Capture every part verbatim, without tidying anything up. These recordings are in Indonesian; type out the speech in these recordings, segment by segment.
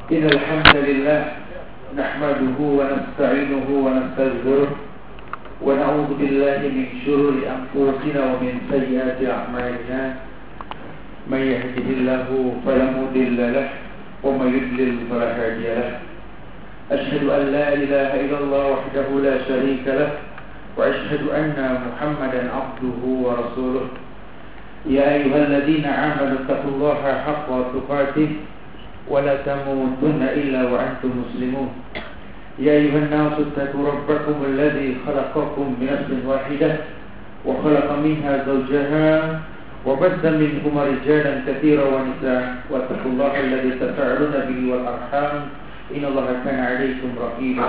إن الحمد لله نحمده ونستعينه ونستغفره ونعوذ بالله من شرور أنفسنا ومن سيئات أعمالنا من يهده الله فلا مضل له ومن يضلل فلا هادي له أشهد أن لا إله إلا الله وحده لا شريك له وأشهد أن محمدا عبده ورسوله يا أيها الذين آمنوا اتقوا الله حق تقاته ولا تموتن إلا وأنتم مسلمون يا أيها الناس اتقوا ربكم الذي خلقكم من نفس واحدة وخلق منها زوجها وبث منهما رجالا كثيرا ونساء واتقوا الله الذي تساءلون به والأرحام إن الله كان عليكم رقيبا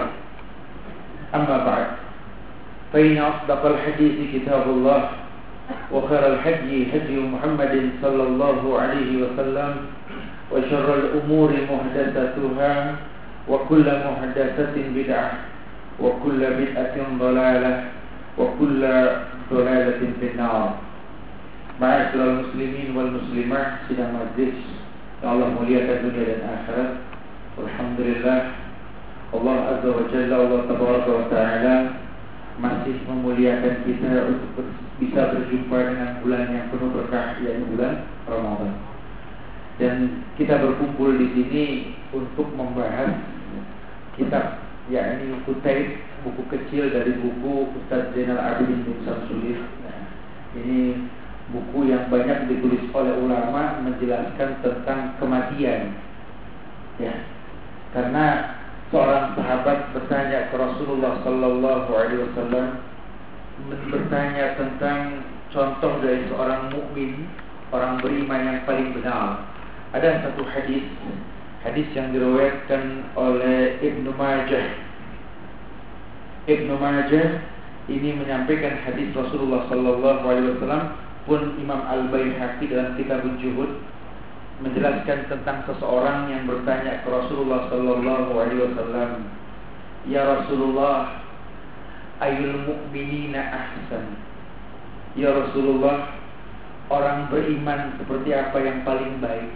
أما بعد فإن أصدق الحديث كتاب الله وخير الهدي هدي محمد صلى الله عليه وسلم وشر الأمور محدثاتها وكل محدثة بدعة وكل بدعة ضلالة وكل ضلالة في النار. Ma'asyiral muslimin wal muslimat sidang majlis yang Allah muliakan dunia dan akhirat. Alhamdulillah Allah Azza wa Jalla, Allah Tabaraka wa Ta'ala masih memuliakan kita untuk bisa berjumpa dengan bulan yang penuh berkah, yaitu bulan Ramadan. Dan kita berkumpul di sini untuk membahas kitab, yakni Kutaib, buku kecil dari buku Ustaz Zainal Abidin bin Samsudin. Nah, ini buku yang banyak ditulis oleh ulama menjelaskan tentang kematian. Ya, karena seorang sahabat bertanya ke Rasulullah Sallallahu Alaihi Wasallam, bertanya tentang contoh dari seorang mukmin, orang beriman yang paling benar. Ada satu hadis, hadis yang diriwayatkan oleh Ibnu Majah. Ibnu Majah ini menyampaikan hadis Rasulullah Sallallahu Alaihi Wasallam, pun Imam Al-Baihaqi dalam kitab Al-Juhud menjelaskan tentang seseorang yang bertanya ke Rasulullah Sallallahu Alaihi Wasallam, ya Rasulullah, ayul mu'minina ahsan. Ya Rasulullah, orang beriman seperti apa yang paling baik?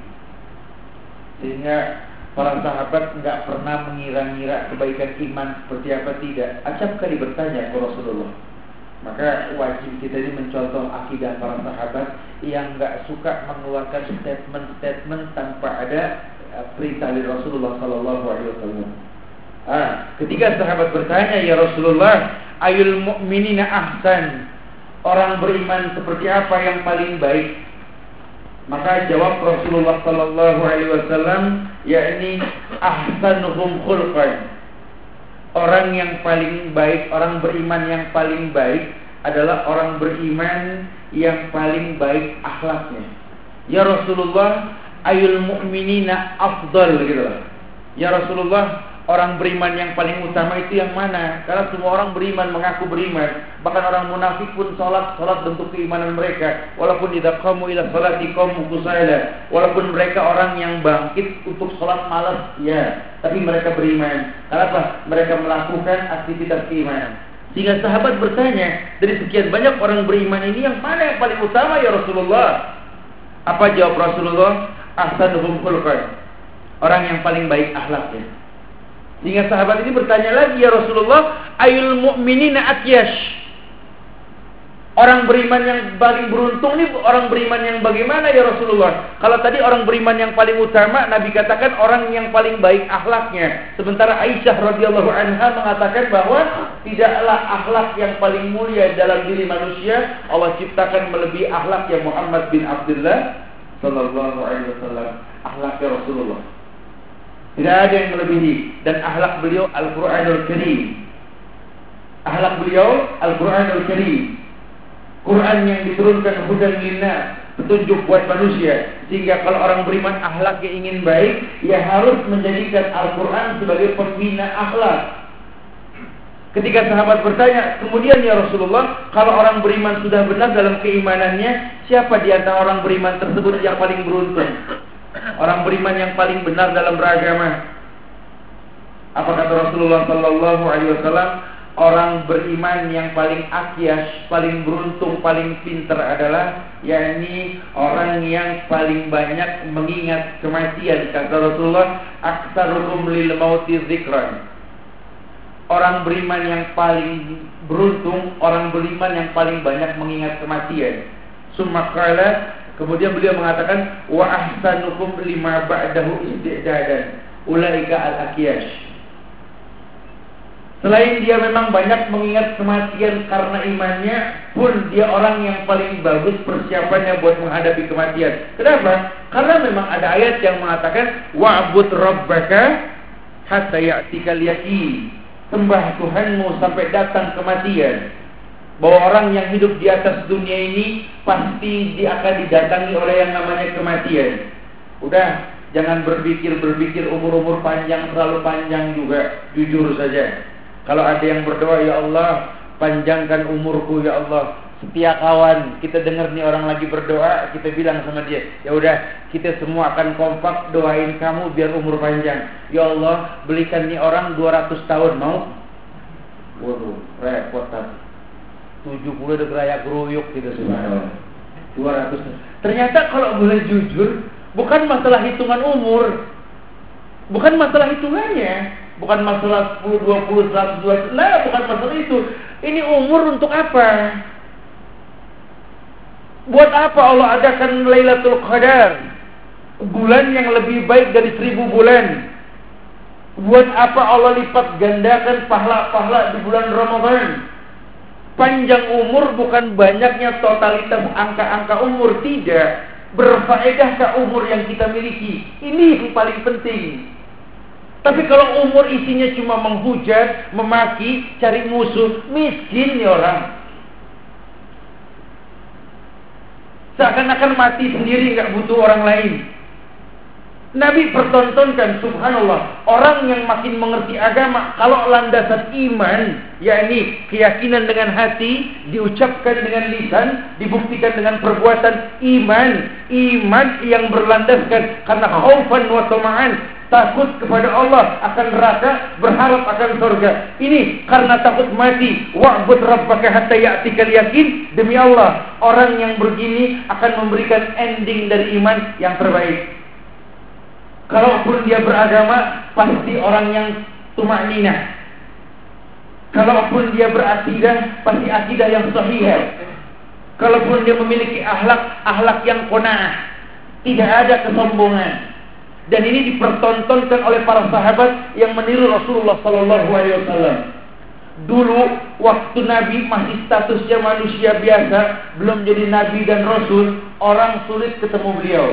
Sehingga para sahabat enggak pernah mengira-ngira kebaikan iman seperti apa, tidak. Acap kali bertanya ke Rasulullah. Maka wajib kita ini mencontoh akidah para sahabat yang enggak suka mengeluarkan statement-statement tanpa ada perintah dari Rasulullah Sallallahu Alaihi Wasallam. Ah, ketika sahabat bertanya, ya Rasulullah, ayul mu'minina ahsan, orang beriman seperti apa yang paling baik? Maka jawab Rasulullah Sallallahu Alaihi Wasallam, yakni ahsanuhum khulqan. Orang yang paling baik, orang beriman yang paling baik adalah orang beriman yang paling baik akhlaknya. Ya Rasulullah, ayul mu'minina afdal, gitu. Ya Rasulullah, orang beriman yang paling utama itu yang mana? Karena semua orang beriman, mengaku beriman. Bahkan orang munafik pun salat, salat bentuk keimanan mereka. Walaupun idza qamu ila salati qamu kusala. Walaupun mereka orang yang bangkit untuk salat malas, ya, tapi mereka beriman. Kenapa? Mereka melakukan aktivitas keimanan. Sehingga sahabat bertanya, dari sekian banyak orang beriman ini yang mana yang paling utama ya Rasulullah? Apa jawab Rasulullah? Ahsanuhum khulqan. Orang yang paling baik akhlaknya. Sehingga sahabat ini bertanya lagi, ya Rasulullah, ayul mu'minina atyash. Orang beriman yang paling beruntung ini orang beriman yang bagaimana ya Rasulullah? Kalau tadi orang beriman yang paling utama, Nabi katakan orang yang paling baik akhlaknya. Sementara Aisyah radhiyallahu anha mengatakan bahwa tidaklah akhlak yang paling mulia dalam diri manusia Allah ciptakan melebihi akhlaknya Muhammad bin Abdullah sallallahu alaihi wasallam. Akhlaknya Rasulullah tidak ada yang melebihi. Dan akhlak beliau Al-Quranul Karim. Akhlak beliau Al-Quranul Karim, Quran yang diturunkan hudan linnas, petunjuk buat manusia. Sehingga kalau orang beriman akhlaknya ingin baik, ia harus menjadikan Al-Quran sebagai pembina akhlak. Ketika sahabat bertanya, kemudian ya Rasulullah, kalau orang beriman sudah benar dalam keimanannya, siapa di antara orang beriman tersebut yang paling beruntung? Orang beriman yang paling benar dalam beragama. Apa kata Rasulullah Sallallahu Alaihi Wasallam? orang beriman yang paling akyas, paling beruntung, paling pintar adalah yakni orang yang paling banyak mengingat kematian. Kata Rasulullah, aktsarukum lil mauti dzikran. Orang beriman yang paling beruntung, orang beriman yang paling banyak mengingat kematian. Summa qala, kemudian beliau mengatakan, wa ahsanukum lima ba'dahu istidadan ulaika al-akyas. Selain dia memang banyak mengingat kematian karena imannya, pun dia orang yang paling bagus persiapannya buat menghadapi kematian. Kenapa? Karena memang ada ayat yang mengatakan, wa'bud rabbaka hatta ya'tikal yaqin. Sembah Tuhanmu sampai datang kematian. Bahwa orang yang hidup di atas dunia ini pasti dia akan didatangi oleh yang namanya kematian. Udah, jangan berpikir-berpikir umur-umur panjang, terlalu panjang juga. Jujur saja. Kalau ada yang berdoa, ya Allah, panjangkan umurku ya Allah. Setiap kawan kita dengar nih orang lagi berdoa, kita bilang sama dia, ya udah, kita semua akan kompak doain kamu biar umur panjang. Ya Allah, belikan nih orang dua ratus tahun, mau? Waduh, repot tapi. tujuh puluh udah gerayak geruyuk gitu subhanallah. dua ratus. Ternyata kalau boleh jujur, bukan masalah hitungan umur. Bukan masalah hitungannya. Bukan masalah sepuluh, dua puluh, seratus, dua ratus. Nah, bukan masalah itu. Ini umur untuk apa? Buat apa Allah adakan Lailatul Qadar? Bulan yang lebih baik dari seribu bulan. Buat apa Allah lipat gandakan pahala-pahala di bulan Ramadan? Panjang umur bukan banyaknya totalitas angka-angka umur. Tidak. Berfaedahkah umur yang kita miliki? Ini yang paling penting. Tapi kalau umur isinya cuma menghujat, memaki, cari musuh, miskin nih orang. Seakan-akan mati sendiri, nggak butuh orang lain. Nabi pertontonkan, subhanallah, orang yang makin mengerti agama, kalau landasan iman, yakni keyakinan dengan hati, diucapkan dengan lisan, dibuktikan dengan perbuatan, iman, iman yang berlandaskan karena khaufan wa tama'an, takut kepada Allah, akan neraka, berharap akan surga. Ini karena takut mati. Wa'bud rabbaka hatta ya'tikal yaqin. Demi Allah, orang yang begini akan memberikan ending dari iman yang terbaik. Kalaupun dia beragama, pasti orang yang tumakninah. Kalaupun dia berakidah, pasti akidah yang sahih. Kalaupun dia memiliki akhlak, akhlak yang qanaah, tidak ada kesombongan. Dan ini dipertontonkan oleh para sahabat yang meniru Rasulullah sallallahu alaihi wasallam. Dulu waktu Nabi masih statusnya manusia biasa, belum jadi Nabi dan Rasul, orang sulit ketemu beliau.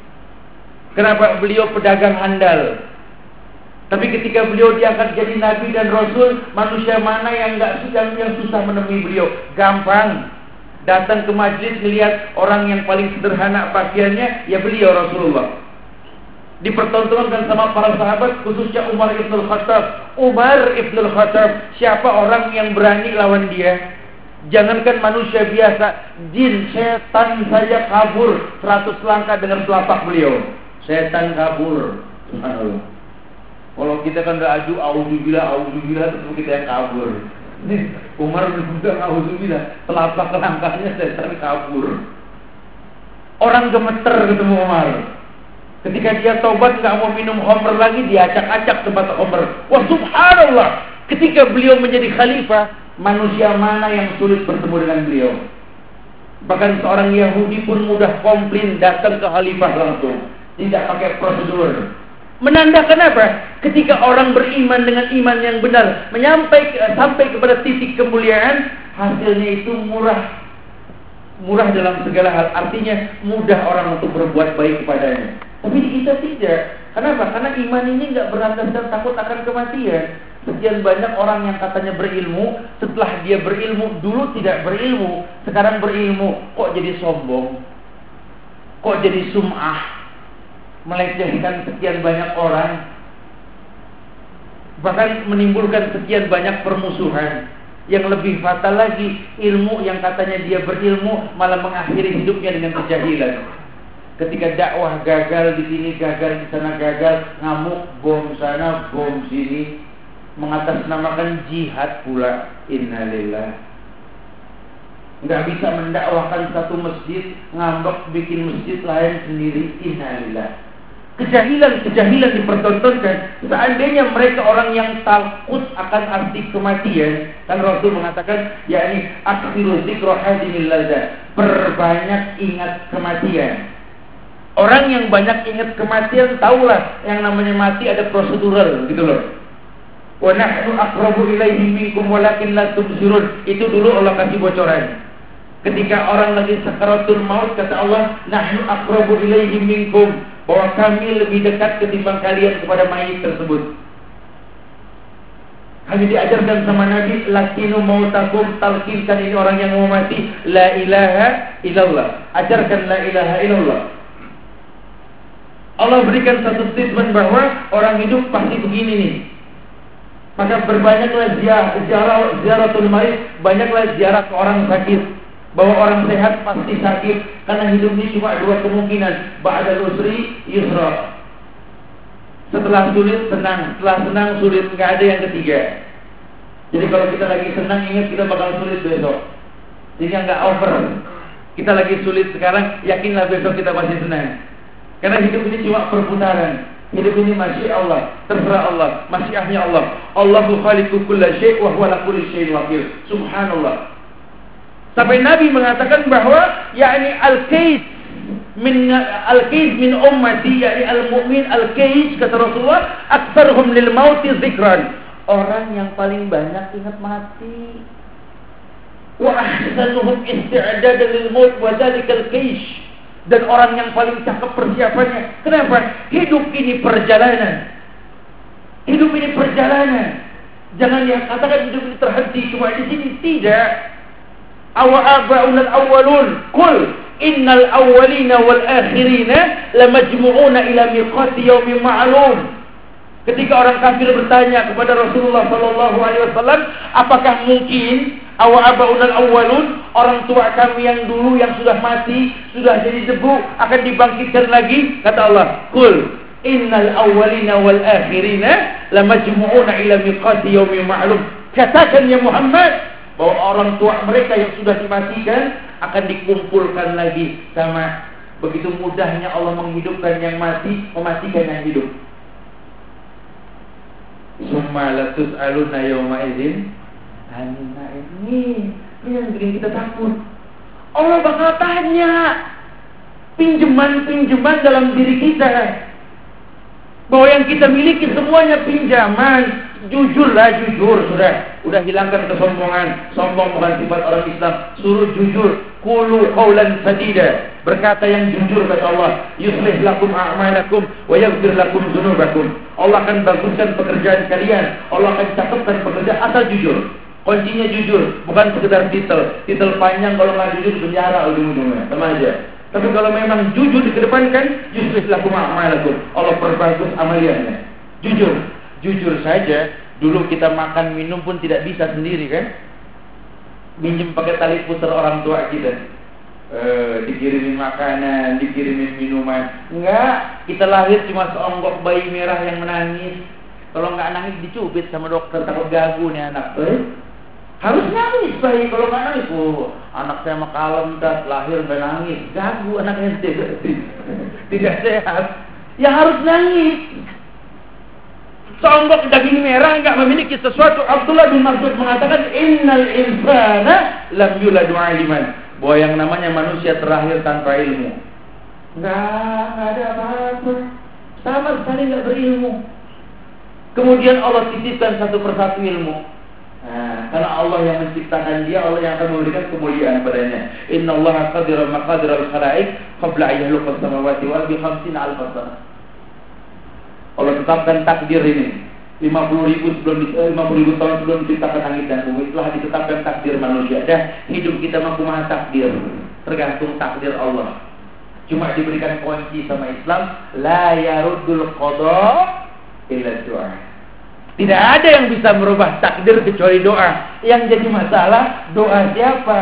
Kenapa? Beliau pedagang handal. Tapi ketika beliau diangkat jadi Nabi dan Rasul, manusia mana yang nggak yang, yang susah menemui beliau? Gampang. Datang ke majlis melihat orang yang paling sederhana pakaiannya, ya beliau Rasulullah. Dipertontonkan sama para sahabat, khususnya Umar ibn al-Khattab. Umar ibn al-Khattab, siapa orang yang berani lawan dia? Jangankan manusia biasa, jin, setan saja kabur seratus langkah dengan telapak beliau. Setan kabur. Subhanallah. Kalau kita kan udah aju, auzubillah, auzubillah, terus kita yang kabur. Ini Umar udah auzubillah, telapak langkahnya setan kabur. Orang gemeter ketemu Umar. Ketika dia taubat nggak mau minum khamr lagi, dia acak-acak tempat khamr. Wah subhanallah. Ketika beliau menjadi khalifah, manusia mana yang sulit bertemu dengan beliau? Bahkan seorang Yahudi pun mudah komplain datang ke khalifah langsung, tidak pakai prosedur. Menandakan apa? Ketika orang beriman dengan iman yang benar, menyampai sampai kepada titik kemuliaan, hasilnya itu murah. Murah dalam segala hal, artinya mudah orang untuk berbuat baik kepadanya. Tapi kita tidak. Kenapa? Karena iman ini nggak berlandaskan takut akan kematian. Sekian banyak orang yang katanya berilmu, setelah dia berilmu, dulu tidak berilmu, sekarang berilmu, kok jadi sombong, kok jadi sum'ah, melecehkan sekian banyak orang, bahkan menimbulkan sekian banyak permusuhan. Yang lebih fatal lagi, ilmu yang katanya dia berilmu malah mengakhiri hidupnya dengan kejahilan. Ketika dakwah gagal di sini, gagal di sana, gagal, ngamuk, bom sana, bom sini. mengatasnamakan jihad pula. Innalillah. Nggak bisa mendakwahkan satu masjid, ngambek bikin masjid lain sendiri. Innalillah. Kejahilan-kejahilan dipertontonkan. Seandainya mereka orang yang takut akan arti kematian, kan Rasul mengatakan, yakni aksiru zikra hadimil ladza, perbanyak ingat kematian. Orang yang banyak ingat kematian tahulah yang namanya mati ada prosedural gitu loh. Wa nahnu aqrabu ilaihi minkum walakin la tubsirun. Itu dulu Allah kasih bocoran. Ketika orang lagi sakaratul maut, kata Allah, nahnu aqrabu ilaihi minkum, bahwa kami lebih dekat ketimbang kalian kepada mayit tersebut. Kami diajarkan sama Nabi, lakinu mautakum, talqinkan ini orang yang mau mati, la ilaha illallah. Ajarkan la ilaha illallah. Allah berikan satu statement bahwa orang hidup pasti begini nih. Maka berbanyaklah ziarah, ziarah, ziaratul marid, banyaklah ziarah ke orang sakit. Bahwa orang sehat pasti sakit, karena hidup ini cuma dua kemungkinan, ba'dal usri yusra. Setelah sulit senang, setelah senang sulit, nggak ada yang ketiga. Jadi kalau kita lagi senang, ingat kita bakal sulit besok. Sehingga nggak over. Kita lagi sulit sekarang, yakinlah besok kita masih senang. Karena hidup ini cuma perputaran. Hidup ini masih Allah, terserah Allah, masyiahnya Allah. Allahu khaliqu kulla syai' wa huwa ala kulli syai'in wakil. Subhanallah. Sampai Nabi mengatakan bahwa yakni al-kais min al-kais min ummati, yakni al-mu'min al-kais, kata Rasulullah, aktsaruhum lil mauti dzikran. Orang yang paling banyak ingat mati. Wa ahsanuhum isti'dadan lil maut wa dzalikal kais. Dan orang yang paling cakep persiapannya. Kenapa? Hidup ini perjalanan. Hidup ini perjalanan. Jangan yang katakan hidup ini terhenti cuma di sini, tidak. Awa'aba'unal awwalun qul innal awwalina wal akhirina lamajmu'una ila miqati yaumin ma'lum. Ketika orang kafir bertanya kepada Rasulullah sallallahu alaihi wasallam, apakah mungkin awa'aba'unal awwalun, orang tua kami yang dulu yang sudah mati, sudah jadi debu, akan dibangkitkan lagi? Kata Allah, qul innal awwalina wal akhirina lamajmu'una ila miqati yaumin ma'lum. Katakan ya Muhammad, bahwa orang tua mereka yang sudah dimatikan akan dikumpulkan lagi sama. Begitu mudahnya Allah menghidupkan yang mati, mematikan yang hidup. Summa latus'aluna yawma idzin 'anil na'im. Ini yang bikin kita takut. Allah bakal tanya pinjaman-pinjaman dalam diri kita. Bahwa yang kita miliki semuanya pinjaman. Jujurlah, jujur, sudah. Udah hilangkan kesombongan. Sombong bukan sifat orang Islam. Suruh jujur. Qulu qawlan sadida. Berkata yang jujur, kata Allah. Yuslih lakum a'malakum wa yaghfir lakum dzunubakum. Allah akan baguskan pekerjaan kalian. Allah akan cakapkan pekerjaan asal jujur. Kuncinya jujur, bukan sekedar titel. Titel panjang kalau nggak jujur penjara ujung-ujungnya. Sama aja. Tapi kalau memang jujur dikedepankan, yuslih lakum a'malakum. Allah perbagus amaliannya. Jujur. Jujur saja, dulu kita makan minum pun tidak bisa sendiri kan? Minjem pakai tali pusar orang tua kita. E, dikirimin makanan, dikirimin minuman. Enggak, kita lahir cuma seonggok bayi merah yang menangis. Kalau nggak nangis dicubit sama dokter, takut gagu nih anak. Eh? Harus nangis bayi, kalau nggak nangis, oh, anak saya mah kalem, tas lahir nggak nangis, gagu anak ente berarti. Tidak sehat. Ya harus nangis. Seonggok daging merah enggak memiliki sesuatu. Abdullah bin Mas'ud mengatakan innal insana lam yuladu aliman, bahwa yang namanya manusia terlahir tanpa ilmu. Enggak, enggak ada apa-apa. Sama sekali enggak berilmu. Kemudian Allah titipkan satu persatu ilmu. Nah, karena Allah yang menciptakan dia, Allah yang akan memberikan kemuliaan padanya. Innallaha qadira maqadiral khalaiq qabla an yakhluqa as-samawati wal ardi khamsina alf sana. Allah tetapkan takdir ini lima puluh ribu sebelum lima puluh ribu tahun sebelum diciptakan langit dan bumi. Telah ditetapkan takdir manusia. Dan hidup kita mampu maha takdir, tergantung takdir Allah. Cuma diberikan kunci sama Islam, la yaruddul qada illa doa. Tidak ada yang bisa merubah takdir kecuali doa. Yang jadi masalah, doa siapa?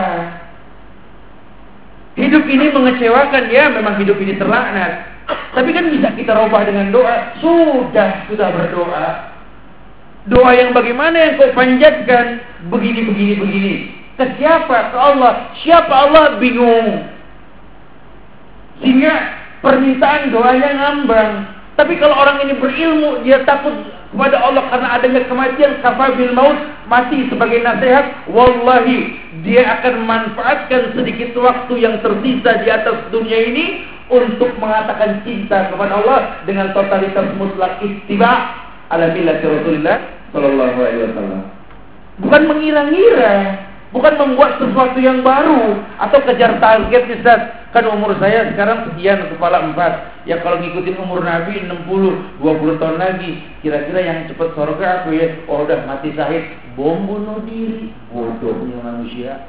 Hidup ini mengecewakan, ya memang hidup ini terlaknat. Tapi kan bisa kita rubah dengan doa. Sudah, sudah berdoa. Doa yang bagaimana yang kau panjatkan? Begini, begini, begini. Ke siapa? Ke Allah. Siapa Allah? Bingung. Sehingga permintaan doanya ngambang. Tapi kalau orang ini berilmu, dia takut kepada Allah karena adanya kematian, kafabil maut, mati sebagai nasihat, wallahi dia akan manfaatkan sedikit waktu yang tersisa di atas dunia ini untuk mengatakan cinta kepada Allah dengan totalitas mutlak ittiba ala millati Rasulillah sallallahu alaihi wasallam. Bukan mengira-ngira, bukan membuat sesuatu yang baru atau kejar target. Ustaz, kan umur saya sekarang sekian, kepala empat. Ya kalau ngikutin umur Nabi enam puluh, dua puluh tahun lagi, kira-kira yang cepat surga aku ya. Oh udah mati syahid, bom bunuh diri. Bodohnya manusia.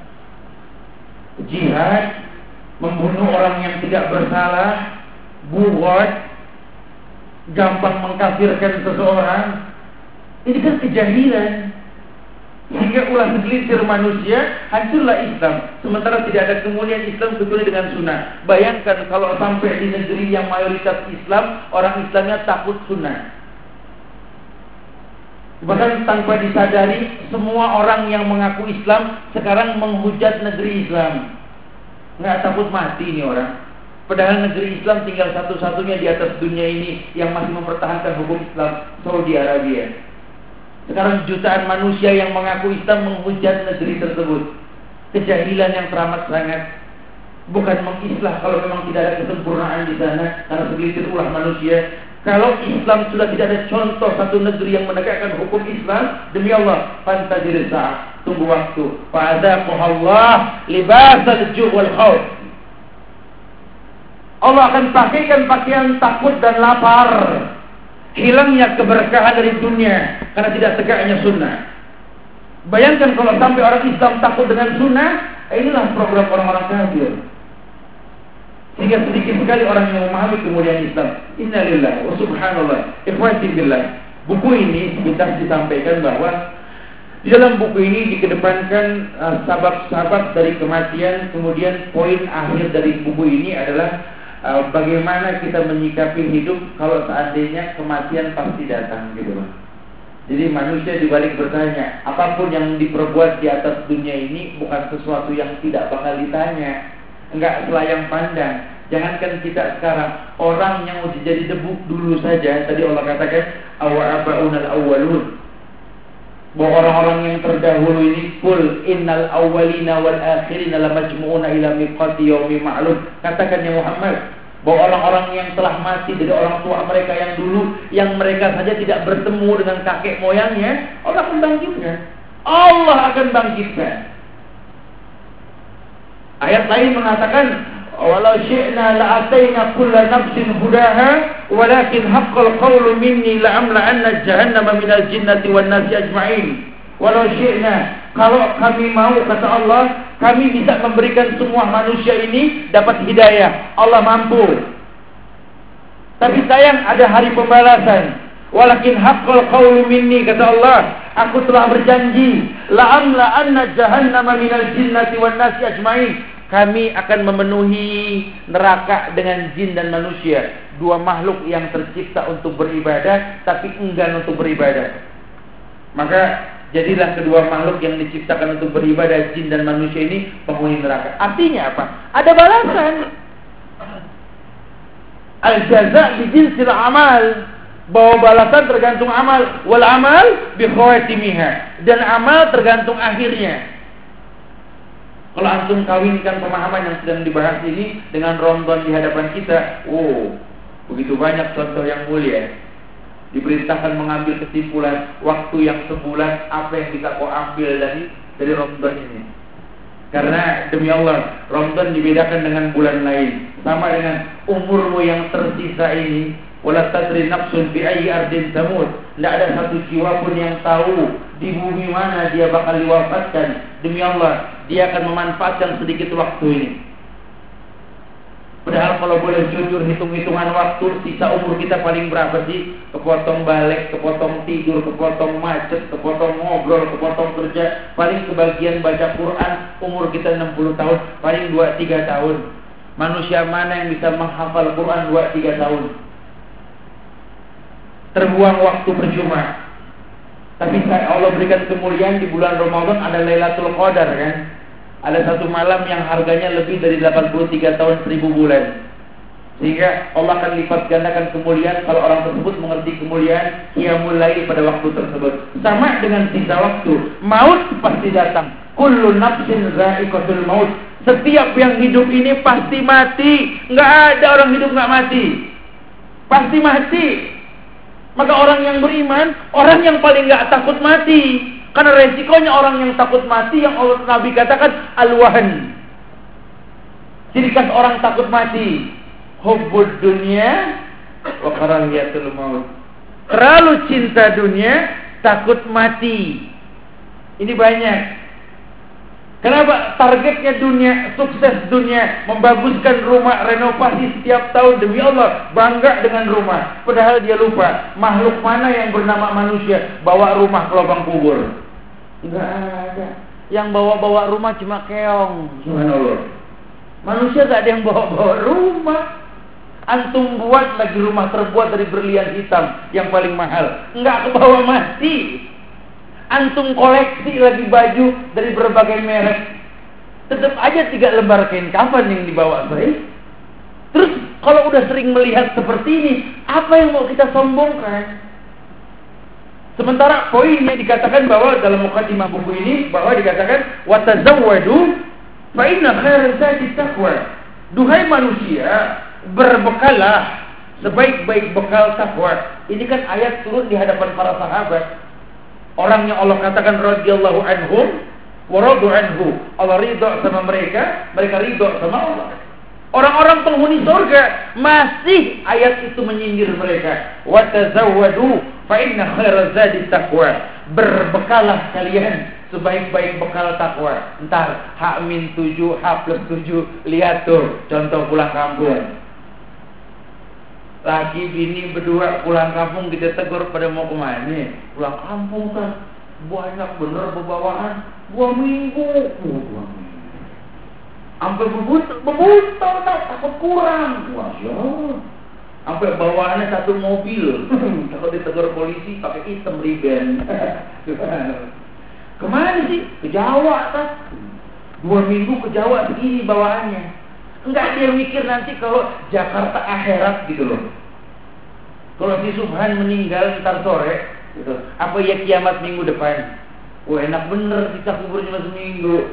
Jihad, membunuh orang yang tidak bersalah, buat gampang mengkafirkan seseorang. Ini kan kejahilan. Hingga ulah segelintir manusia, hancurlah Islam. Sementara tidak ada kemuliaan Islam kecuali dengan sunnah. Bayangkan kalau sampai di negeri yang mayoritas Islam, orang Islamnya takut sunnah. Bahkan tanpa disadari, semua orang yang mengaku Islam sekarang menghujat negeri Islam. Nggak takut mati ini orang. Padahal negeri Islam tinggal satu-satunya di atas dunia ini yang masih mempertahankan hukum Islam, Saudi Arabia. Sekarang jutaan manusia yang mengaku Islam menghujat negeri tersebut. Kejahilan yang teramat sangat. Bukan mengislah kalau memang tidak ada kesempurnaan di sana, karena segelintir ulah manusia. Kalau Islam sudah tidak ada contoh satu negeri yang menegakkan hukum Islam, demi Allah, fantazir sa'ah, tunggu waktu. Fa'adhaquhallah libasal ju' wal khawf. Allah akan pakaikan pakaian takut dan lapar. Hilangnya keberkahan dari dunia karena tidak tegaknya sunnah. Bayangkan kalau sampai orang Islam takut dengan sunnah, inilah program orang-orang kafir. Sehingga sedikit sekali orang yang memahami kemuliaan Islam. Innalillah wa subhanallah. Ikhwati billah. Buku ini sebentar disampaikan bahwa di dalam buku ini dikedepankan uh, sabab-sabab dari kematian. Kemudian poin akhir dari buku ini adalah Uh, bagaimana kita menyikapi hidup kalau seandainya kematian pasti datang gitu loh. Jadi manusia dibalik bertanya, apapun yang diperbuat di atas dunia ini bukan sesuatu yang tidak bakal ditanya, enggak selayang pandang. Jangankan kita sekarang, orang yang udah jadi debu dulu saja, tadi Allah katakan awa abaunal awwalun, bahwa orang-orang yang terdahulu ini kul innal awwalina wal akhirina lamajmu'una ila miqati yaumin ma'lum. Katakan ya Muhammad, bahwa orang-orang yang telah mati dari orang tua mereka yang dulu, yang mereka saja tidak bertemu dengan kakek moyangnya, Allah akan bangkitkan. Allah akan bangkitkan. Ayat lain mengatakan walau syi'na la'atayna kulla nafsin hudaha walakin haqqal qawlu minni la'amla'anna jahannama minal jinnati wan nasi ajma'in. Walau syi'na, kalau kami mau, kata Allah, kami bisa memberikan semua manusia ini dapat hidayah. Allah mampu. Tapi sayang ada hari pembalasan. Walakin haqqal qawlu minni, kata Allah, aku telah berjanji la'amla'anna jahannama minal jinnati wan nasi ajma'in. Kami akan memenuhi neraka dengan jin dan manusia, dua makhluk yang tercipta untuk beribadah tapi enggan untuk beribadah. Maka jadilah kedua makhluk yang diciptakan untuk beribadah, jin dan manusia ini, penghuni neraka. Artinya apa? Ada balasan. Al-jaza' bi jinsil amal, bahwa balasan tergantung amal. Wal amal bi khawatimiha, dan amal tergantung akhirnya. Kalau antum kawinkan pemahaman yang sedang dibahas ini dengan Ramadan di hadapan kita, oh, begitu banyak contoh yang mulia. Diperintahkan mengambil kesimpulan waktu yang sebulan, apa yang bisa kau ambil dari dari Ramadan ini. Karena demi Allah, Ramadan dibedakan dengan bulan lain. Sama dengan umurmu yang tersisa ini, wala tadri nafsun bi ayyi ardin tamut. Tidak ada satu jiwa pun yang tahu di bumi mana dia bakal diwafatkan. Demi Allah, dia akan memanfaatkan sedikit waktu ini. Padahal kalau boleh jujur hitung-hitungan waktu, sisa umur kita paling berapa sih? Kepotong balik, kepotong tidur, kepotong macet, kepotong ngobrol, kepotong kerja. Paling kebagian baca Quran, umur kita enam puluh tahun, paling dua tiga tahun. Manusia mana yang bisa menghafal Quran dua tiga tahun? Terbuang waktu percuma. Tapi Allah berikan kemuliaan di bulan Ramadan ada Lailatul Qadar kan. Ada satu malam yang harganya lebih dari delapan puluh tiga tahun seribu bulan. Sehingga Allah akan lipat gandakan kemuliaan kalau orang tersebut mengerti kemuliaan qiyamul lail pada waktu tersebut. Sama dengan sisa waktu, maut pasti datang. Kullu nafsin za'iqatul maut. Setiap yang hidup ini pasti mati. Enggak ada orang hidup enggak mati. Pasti mati. Maka orang yang beriman, orang yang paling enggak takut mati. Karena resikonya orang yang takut mati, yang Allah Nabi katakan al-wahan. Ciri khas orang takut mati, hubbud dunya wa karahiyatul maut. Terlalu cinta dunia, takut mati. Ini banyak. Kenapa? Targetnya dunia, sukses dunia, membaguskan rumah, renovasi setiap tahun demi Allah, bangga dengan rumah. Padahal dia lupa, makhluk mana yang bernama manusia bawa rumah ke lubang kubur? Enggak ada. Yang bawa-bawa rumah cuma keong. Subhanallah. Manusia gak ada yang bawa-bawa rumah. Antum buat lagi rumah terbuat dari berlian hitam yang paling mahal, enggak kebawa mati. Antum koleksi lagi baju dari berbagai merek, tetap aja tiga lembar kain kafan yang dibawa saya. Terus kalau udah sering melihat seperti ini, apa yang mau kita sombongkan? Sementara poinnya dikatakan bahwa dalam mukadimah buku ini bahwa dikatakan watazawwadu fa inna khairaz zadi taqwa. Duhai manusia, berbekalah sebaik-baik bekal takwa. Ini kan ayat turun di hadapan para sahabat. Orang yang Allah katakan radhiyallahu anhum wa radu anhu. Allah ridha sama mereka, mereka ridha sama Allah. Orang-orang penghuni surga masih ayat itu menyindir mereka. Wa tazawwadu fa inna khairaz zadi taqwa. Berbekalah kalian sebaik-baik bekal takwa. Entar H min tujuh, H plus tujuh, lihat tuh contoh pulang kampung. Lagi bini berdua pulang kampung, kita tegur pada mau kemana? Pulang kampung kan, banyak bener bebawaan. Dua minggu, dua minggu. Sampai bebut, bebut, tahu tak takut kurang. Masya Allah. Sampai bawaannya satu mobil. Kalau ditegur polisi pakai hitam riben. Kemana sih? Ke Jawa kan? Dua minggu ke Jawa begini bawaannya. Enggak dia mikir nanti kalau Jakarta akhirat gitu loh. Kalau si Subhan meninggal ntar sore gitu. Apa ya kiamat minggu depan? Wah enak bener kita kubur cuma seminggu.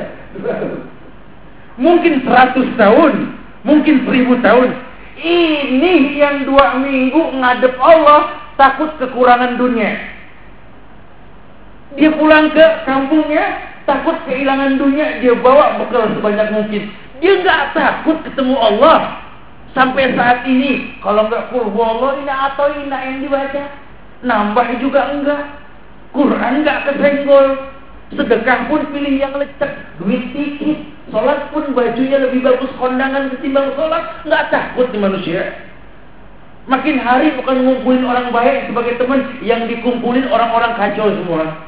Mungkin seratus tahun, mungkin seribu tahun. Ini yang dua minggu ngadep Allah, takut kekurangan dunia. Dia pulang ke kampungnya, takut kehilangan dunia, dia bawa bekal sebanyak mungkin. Dia nggak takut ketemu Allah. Sampai saat ini, kalau nggak qul huwallahu ina atau ina yang dibaca, nambah juga enggak. Quran nggak kesenggol. Sedekah pun pilih yang lecek, duit dikit. Sholat pun bajunya lebih bagus kondangan ketimbang sholat. Nggak takut di manusia. Makin hari bukan ngumpulin orang baik sebagai teman, yang dikumpulin orang-orang kacau semua.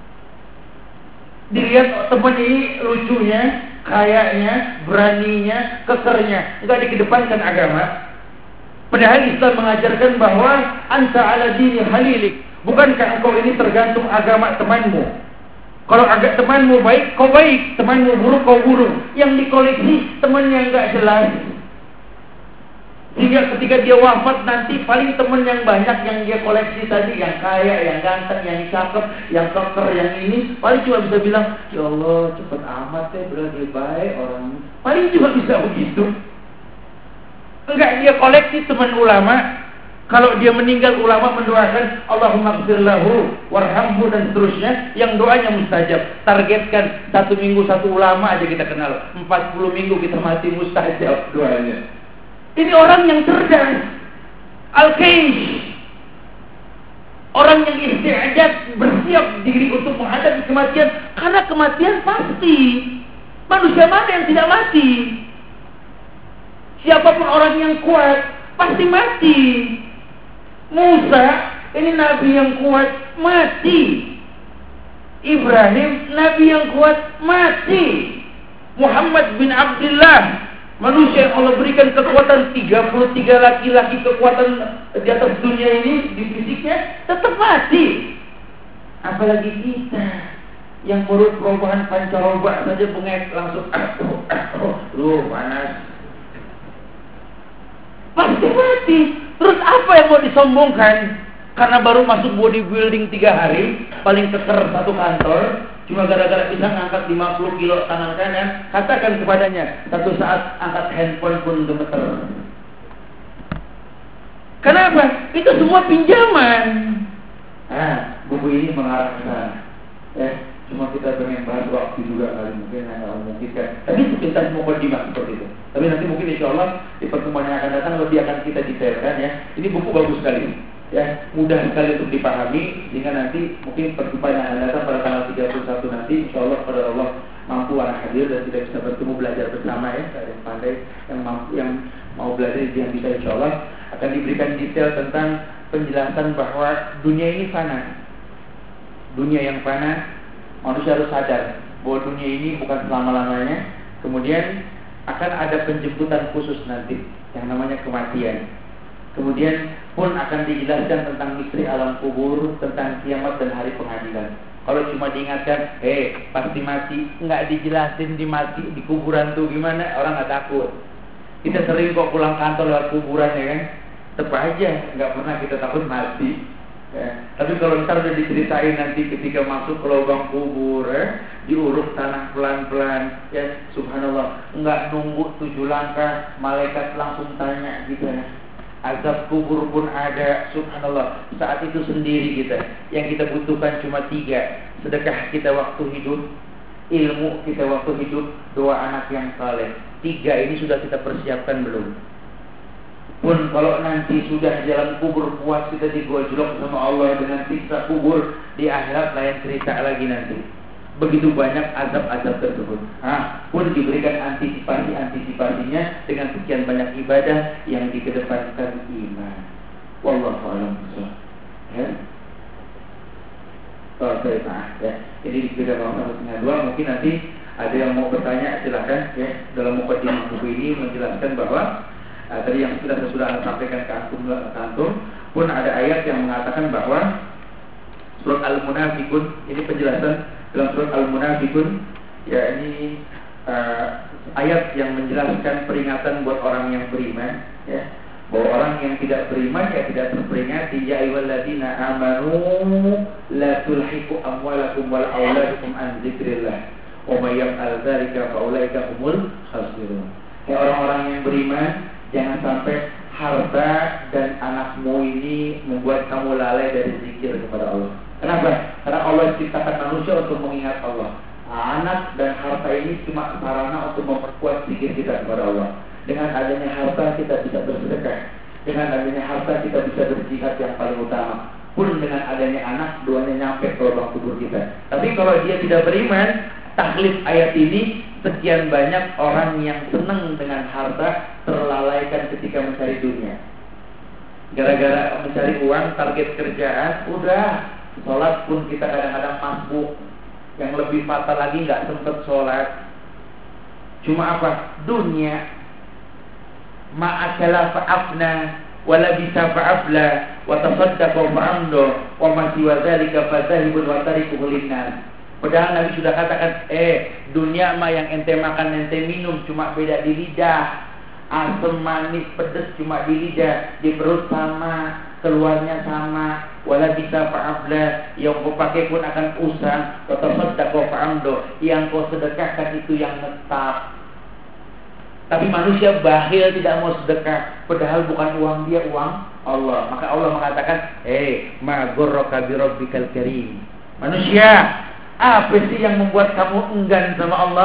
Dilihat teman ini lucunya, kayaknya, beraninya, kekernya, enggak dikedepankan agama. Padahal Islam mengajarkan bahwa anta ala dini halilik. Bukankah engkau ini tergantung agama temanmu? Kalau agak temanmu baik, kau baik. Temanmu buruk, kau buruk. Yang dikoleksi teman yang enggak jelas. Sehingga ketika dia wafat nanti paling teman yang banyak yang dia koleksi tadi, yang kaya, yang ganteng, yang cakep, yang keker, yang ini, paling cuma bisa bilang, ya Allah cepet amat ya berarti baik orang. Paling cuma bisa begitu. Enggak, dia koleksi teman ulama. Kalau dia meninggal, ulama mendoakan Allahumma ighfir lahu warhamhu dan seterusnya, yang doanya mustajab. Targetkan satu minggu satu ulama aja kita kenal, empat puluh minggu kita mati mustajab doanya. Ini orang yang cerdas, al-kaish, orang yang isti'adat, bersiap diri untuk menghadapi kematian, karena kematian pasti. Manusia mana yang tidak mati? Siapapun orang yang kuat pasti mati. Musa ini nabi yang kuat, mati. Ibrahim nabi yang kuat, mati. Muhammad bin Abdullah, manusia yang Allah berikan kekuatan tiga puluh tiga laki-laki kekuatan di atas dunia ini, di fisiknya, tetap mati. Apalagi kita yang perut perubahan pancaroba saja bengek langsung aduh, aduh, aduh panas. Pasti mati. Terus apa yang mau disombongkan? Karena baru masuk bodybuilding tiga hari, paling keker satu kantor, cuma gara-gara bisa ngangkat lima puluh kilo tangan kanan, katakan kepadanya, satu saat angkat handphone pun gemeter. Kenapa? Itu semua pinjaman. Nah, buku ini mengarah ke sana. Ya, cuma kita pengen bahas waktu juga kali mungkin nggak memungkinkan. Tapi sepintas mukadimah seperti itu. Tapi nanti mungkin insya Allah di pertemuan yang akan datang lebih akan kita detailkan ya. Ini buku bagus sekali. Ya, mudah sekali untuk dipahami sehingga nanti mungkin pertemuan yang akan datang pada tanggal tiga puluh satu nanti insya Allah pada Allah mampu anak hadir dan tidak bisa bertemu belajar bersama ya. Ada yang pandai yang mampu yang mau belajar yang bisa insya Allah akan diberikan detail tentang penjelasan bahwa dunia ini fana. Dunia yang fana, manusia harus sadar bahwa dunia ini bukan selama-lamanya. Kemudian akan ada penjemputan khusus nanti yang namanya kematian. Kemudian pun akan dijelaskan tentang misteri alam kubur, tentang kiamat dan hari pengadilan. Kalau cuma diingatkan, eh pasti mati, nggak dijelasin di mati di kuburan tuh gimana, orang nggak takut. Kita sering kok pulang kantor lewat kuburan ya kan, tetap aja nggak pernah kita takut mati. Ya. Tapi kalau ntar udah diceritain nanti ketika masuk ke lubang kubur, ya, diuruk tanah pelan-pelan, ya subhanallah, nggak nunggu tujuh langkah, malaikat langsung tanya gitu ya. Azab kubur pun ada, subhanallah. Saat itu sendiri kita, yang kita butuhkan cuma tiga: sedekah kita waktu hidup, ilmu kita waktu hidup, doa anak yang saleh. Tiga ini sudah kita persiapkan belum? Pun kalau nanti sudah jalan kubur puas kita digojlok sama Allah dengan siksa kubur di akhirat, lain cerita lagi nanti. Begitu banyak azab-azab tersebut. Ah, pun diberikan antisipasi-antisipasinya dengan sekian banyak ibadah yang dikedepankan iman. Wallahu a'lam bishawab. Ya. Oh, saya maaf ya. Jadi kita kalau sampai setengah dua mungkin nanti ada yang mau bertanya silakan ya. Dalam mukadimah buku ini menjelaskan bahwa uh, tadi yang sudah saya sudah sampaikan ke antum, ke antum pun ada ayat yang mengatakan bahwa surat Al-Munafiqun, ini penjelasan dalam surat Al-Munafiqun, ya ini uh, ayat yang menjelaskan peringatan buat orang yang beriman, ya, bahwa orang yang tidak beriman ya tidak terperingati. Ya ayyuhalladzina amanu la tulhiqu amwalakum wal auladukum an dzikrillah wa may yaf'al dzalika fa ulaika humul khasirun. Ya orang-orang yang beriman, jangan sampai harta dan anakmu ini membuat kamu lalai dari zikir kepada Allah. Kenapa? Karena Allah ciptakan manusia untuk mengingat Allah. Anak dan harta ini cuma sarana untuk memperkuat zikir kita kepada Allah. Dengan adanya harta kita bisa bersedekah. Dengan adanya harta kita bisa berjihad yang paling utama. Pun dengan adanya anak, duanya nyampe ke lubang kubur kita. Tapi kalau dia tidak beriman, taklif ayat ini, sekian banyak orang yang senang dengan harta terlalaikan ketika mencari dunia. Gara-gara mencari uang, target kerjaan, udah sholat pun kita kadang-kadang mabuk. Yang lebih fatal lagi nggak sempat sholat. Cuma apa? Dunia. Ma'akala fa'afna wala bisa fa'afla wa tasaddaqa fa'amdo wa masih wa dzalika fadzahibun wa tarikuhu linnas. Padahal Nabi sudah katakan, eh dunia mah yang ente makan ente minum cuma beda di lidah. Asam, manis, pedas cuma di lidah, di perut sama, keluarnya sama. Wala bisa fa'afla, yang kau pakai pun akan usang. Wa tasaddaqa fa'amdo, yang kau sedekahkan itu yang tetap. Tapi manusia bakhil, tidak mau sedekah, padahal bukan uang dia, uang Allah. Maka Allah mengatakan, eh ma ghurraka bi rabbikal karim. Manusia, apa sih yang membuat kamu enggan sama Allah?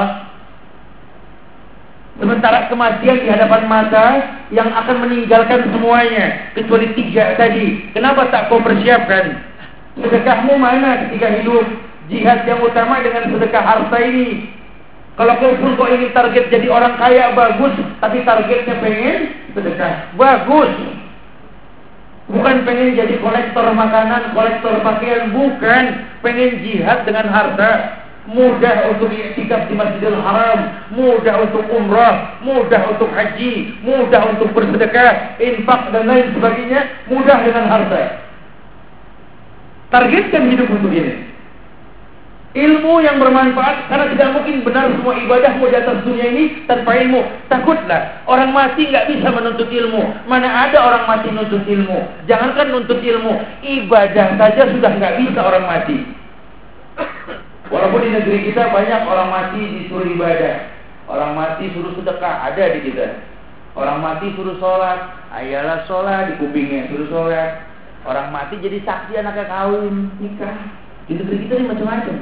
Sementara kematian di hadapan mata yang akan meninggalkan semuanya kecuali tiga tadi. Kenapa tak kau persiapkan? Sedekahmu mana ketika hidup? Jihad yang utama dengan sedekah harta ini. Kalau kau pun kau ingin target jadi orang kaya, bagus. Tapi targetnya pengen sedekah, bagus. Bukan pengen jadi kolektor makanan, kolektor pakaian, bukan. Pengen jihad dengan harta. Mudah untuk i'tikaf di Masjidil Haram, mudah untuk umrah, mudah untuk haji, mudah untuk bersedekah, infak dan lain sebagainya, mudah dengan harta. Targetkan hidup untuk ini. Ilmu yang bermanfaat, karena tidak mungkin benar semua ibadahmu di atas dunia ini tanpa ilmu. Takutlah, orang mati nggak bisa menuntut ilmu. Mana ada orang mati menuntut ilmu? Jangankan menuntut ilmu, ibadah saja sudah nggak bisa orang mati. Walaupun di negeri kita banyak orang mati disuruh ibadah, orang mati suruh sedekah, ada di kita. Orang mati suruh sholat, ayalah sholat, di kupingnya suruh sholat. Orang mati jadi saksi anaknya kawin, nikah. Di negeri kita ini macam-macam.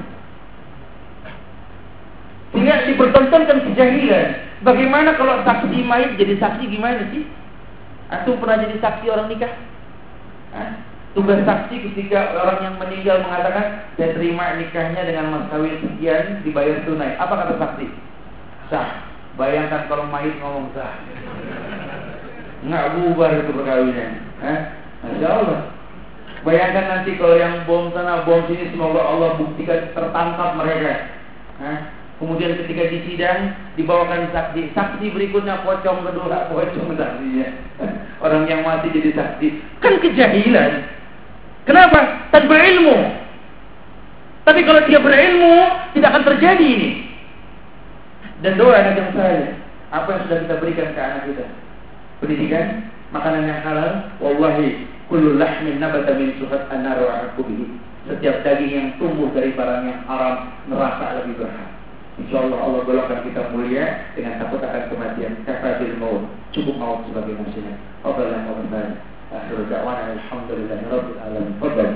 Sehingga dipertontonkan kejahilan. Bagaimana kalau saksi mayit jadi saksi, gimana sih? Antum pernah jadi saksi orang nikah? Hah? Tugas saksi ketika orang yang meninggal mengatakan, saya terima nikahnya dengan mas kawin sekian, dibayar tunai. Apa kata saksi? Sah. Bayangkan kalau mayit ngomong sah, nggak bubar itu perkawinan. Hah? Masya Allah. Bayangkan nanti kalau yang bom sana, bom sini, semoga Allah buktikan tertangkap mereka. Hah? Kemudian ketika di sidang dibawakan saksi, saksi berikutnya pocong kedua, pocong saksinya. Orang yang mati jadi saksi, kan kejahilan. Kenapa? Tanpa ilmu. Tapi kalau dia berilmu, tidak akan terjadi ini. Dan doa anak saya, apa yang sudah kita berikan ke anak kita? Pendidikan, makanan yang halal. Wallahi, kullu lahmin nabata min suhat an-nar wa akubihi. Setiap daging yang tumbuh dari barang yang haram, neraka lebih berhak. InsyaAllah Allah golongkan kita mulia dengan takut akan kematian. Kafabil maut, cukup maut sebagai manusia. Wabillahi taufiq. Akhir da'wana alhamdulillahi rabbil alamin. Fadhal.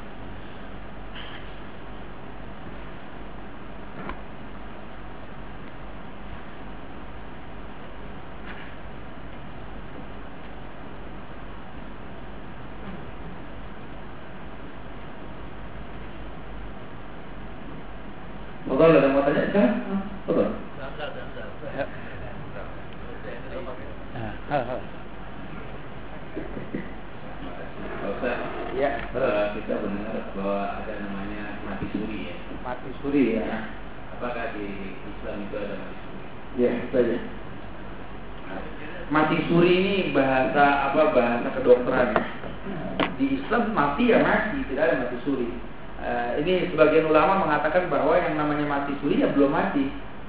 Fadhal, ada mau tanya kan? Fadhal. Ya, uh, kita mendengar bahwa ada namanya mati suri ya. Mati suri ya. Apakah di Islam itu ada mati suri? Ya, saja. Mati suri ini bahasa apa? Bahasa kedokteran. Di Islam mati ya mati, tidak ada mati suri. Uh, ini sebagian ulama mengatakan bahwa yang namanya mati suri ya belum mati.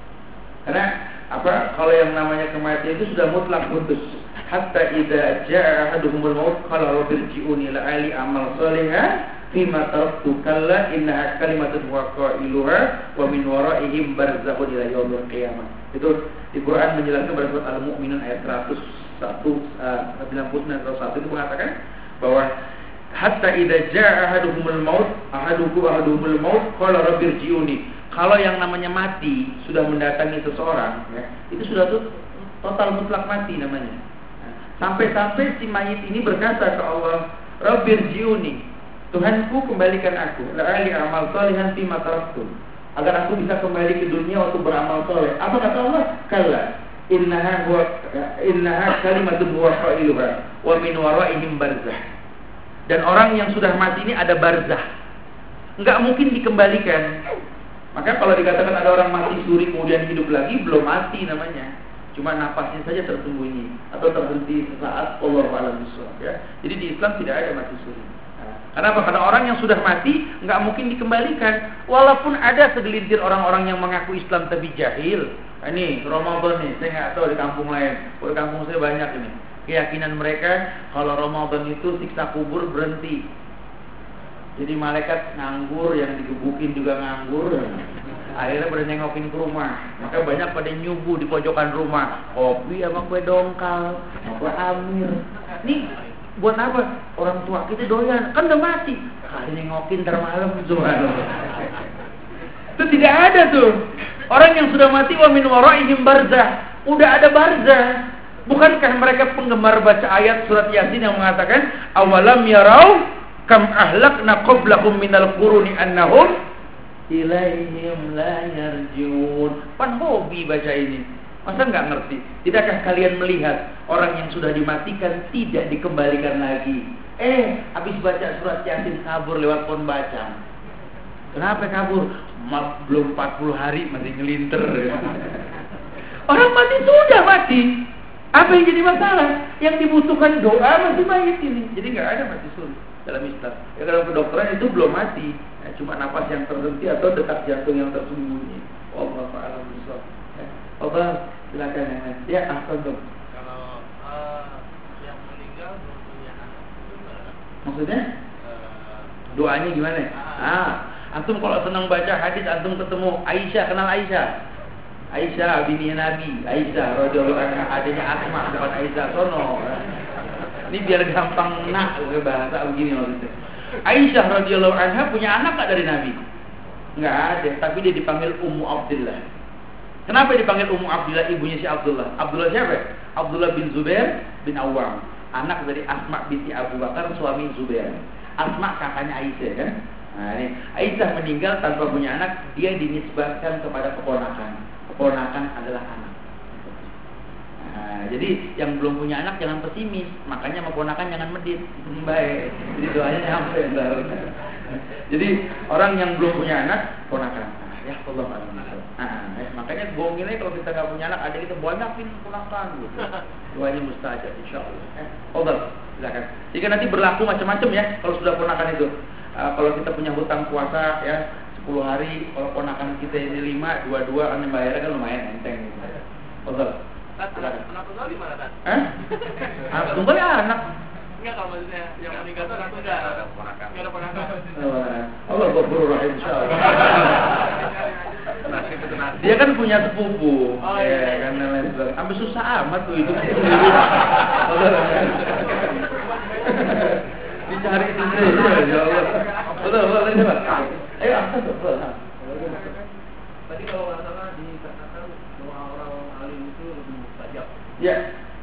Karena apa? Kalau yang namanya kematian itu sudah mutlak putus. Hatta idza jaa ahaduhumul maut qala rabbi irji'uni la'ali amal shalihan fima taraktu kalla innaha kalimatun huwa qailuha wa min waraihim barzakhun ila yaumil qiyamah. Itu di Quran menjelaskan pada surat Al-Mu'minun ayat seratus satu sembilan puluh sembilan ayat satu itu mengatakan bahwa hatta idza jaa ahaduhumul maut ahaduhu ahaduhumul maut qala rabbi irji'uni. Kalau yang namanya mati sudah mendatangi seseorang ya, itu sudah tuh total mutlak mati namanya. Sampai-sampai si mayit ini berkata ke Allah, Rabbir jiuni, Tuhanku kembalikan aku, la'ali amal salihan fima taraktu, agar aku bisa kembali ke dunia untuk beramal soleh. Apa kata Allah? Kalla, innaha huwa innaha kalimatun huwa qailuha wa min waraihim barzah. Dan orang yang sudah mati ini ada barzah, enggak mungkin dikembalikan. Maka kalau dikatakan ada orang mati suri kemudian hidup lagi, belum mati namanya. Cuma napasnya saja tersembunyi atau terhenti sesaat. Allahu a'lam bishawab ya. Jadi di Islam tidak ada mati suri. Nah, kenapa? Karena orang yang sudah mati nggak mungkin dikembalikan. Walaupun ada segelintir orang-orang yang mengaku Islam tapi jahil. Nah, ini Ramadan nih, saya nggak tahu di kampung lain. Di kampung saya banyak ini. Keyakinan mereka kalau Ramadan itu siksa kubur berhenti. Jadi malaikat nganggur, yang digebukin juga nganggur. Akhirnya pada nengokin ke rumah. Maka banyak pada nyubu di pojokan rumah, kopi sama kue dongkal, kue amir. Nih buat apa? Orang tua kita doyan, kan udah mati. Kali nengokin ntar malam subhanallah. Itu tidak ada tuh. Orang yang sudah mati wa min waraihim barzah. Udah ada barzah. Bukankah mereka penggemar baca ayat surat Yasin yang mengatakan awalam yarau kam ahlakna qablahum minal quruni annahum ilaihim la yarjiun. Pan hobi baca ini. Masa nggak ngerti? Tidakkah kalian melihat orang yang sudah dimatikan tidak dikembalikan lagi? Eh, habis baca surat Yasin kabur lewat pohon bacang. Kenapa kabur? Ma, belum empat puluh hari masih ngelinter. Orang mati sudah mati. Apa yang jadi masalah? Yang dibutuhkan doa masih mayit ini. Jadi nggak ada mati suri dalam Islam. Ya dalam kedokteran itu belum mati, ya, cuma napas yang terhenti atau detak jantung yang tersembunyi. Wallahu a'lam bishawab. Ya. Allah silakan yang lain. Ya, asal dong. Kalau uh, yang meninggal belum punya anak itu gimana? Maksudnya? Doanya gimana? Ah, antum kalau senang baca hadis, antum ketemu Aisyah, kenal Aisyah? Aisyah bini Nabi, Aisyah radhiyallahu anha, adanya Asma, bukan Aisyah sono. Ini biar gampang nak bahasa begini maksudnya. Aisyah radhiyallahu anha punya anak enggak dari Nabi? Enggak ada, tapi dia dipanggil Ummu Abdullah. Kenapa dipanggil Ummu Abdullah, ibunya si Abdullah? Abdullah siapa? Abdullah bin Zubair bin Awwam, anak dari Asma binti Abu Bakar, suami Zubair. Asma kakaknya Aisyah kan? Nah, ini Aisyah meninggal tanpa punya anak, dia dinisbatkan kepada keponakan. Keponakan adalah anak. Nah, jadi yang belum punya anak jangan pesimis, makanya sama keponakan jangan medit. Baik. Jadi doanya nyampe entar. Jadi orang yang belum punya anak, keponakan. Nah, ya Allah Alhamdulillah. Nah, ya, makanya bohongin kalau kita nggak punya anak, ada kita banyakin keponakan gitu. Doanya mustajab insyaallah. Eh, Allah. Silakan. Jika nanti berlaku macam-macam ya, kalau sudah ponakan itu. Uh, kalau kita punya hutang puasa ya sepuluh hari, kalau ponakan kita ini lima, dua-dua kan bayarnya kan lumayan enteng gitu. Betul. Anak tunggal di mana, Tan? Hah? Anak tunggal ya anak. Enggak, kalau maksudnya yang meninggal itu anak tunggal. Enggak ada ponakan. Enggak ada ponakan. Allah Ghafurur Rahim insyaallah. Dia kan punya sepupu. Oh, iya. Ya kan lain sebagainya. Sampai susah amat tuh itu. Dicari itu saja, ya Allah. Betul, betul, betul. Ayo, asal betul. Tadi kalau nggak salah dikatakan doa orang alim itu lebih mustajab. Ya.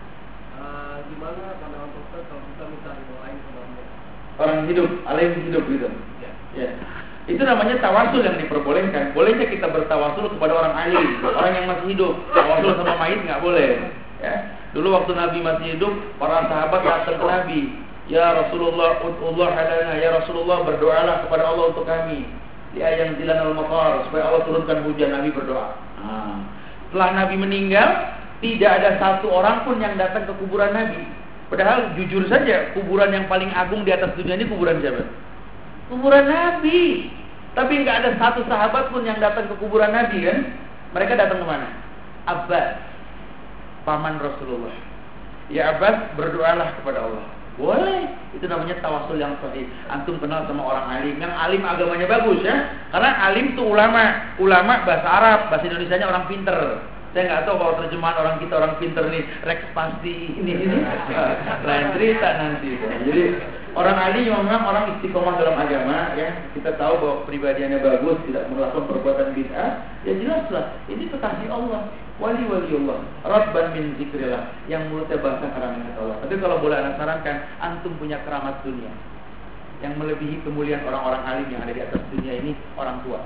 Uh, gimana pandangan dokter kalau kita minta doain sama dia? Orang hidup, alim hidup gitu. Ya. Ya. Itu namanya tawasul yang diperbolehkan. Bolehnya kita bertawasul kepada orang alim, orang yang masih hidup. Tawasul sama mayit nggak boleh. Ya. Dulu waktu Nabi masih hidup, para sahabat datang ke Nabi. Ya Rasulullah, ud'ullah halana, ya Rasulullah berdoalah kepada Allah untuk kami. Di ayat zilanul matar, supaya Allah turunkan hujan. Nabi berdoa. Nah, setelah Nabi meninggal, tidak ada satu orang pun yang datang ke kuburan Nabi. Padahal jujur saja, kuburan yang paling agung di atas dunia ini kuburan siapa? Kuburan Nabi. Tapi nggak ada satu sahabat pun yang datang ke kuburan Nabi kan? Mereka datang ke mana? Abbas, paman Rasulullah. Ya Abbas, berdoalah kepada Allah. Boleh, itu namanya tawasul yang sahih. Antum kenal sama orang alim, yang alim agamanya bagus ya. Karena alim itu ulama, ulama bahasa Arab, bahasa Indonesianya orang pinter. Saya nggak tahu kalau terjemahan orang kita orang pinter nih, Rex pasti ini ini, lain cerita nanti. Jadi orang alim memang orang istiqomah dalam agama ya. Kita tahu bahwa pribadiannya bagus, tidak melakukan perbuatan bid'ah. Ya jelaslah, ini kekasih Allah. Wali-wali Allah, Rabban min zikrillah, yang mulutnya basah karena ingat Allah. Tapi kalau boleh anak sarankan, antum punya keramat dunia yang melebihi kemuliaan orang-orang alim yang ada di atas dunia ini, orang tua.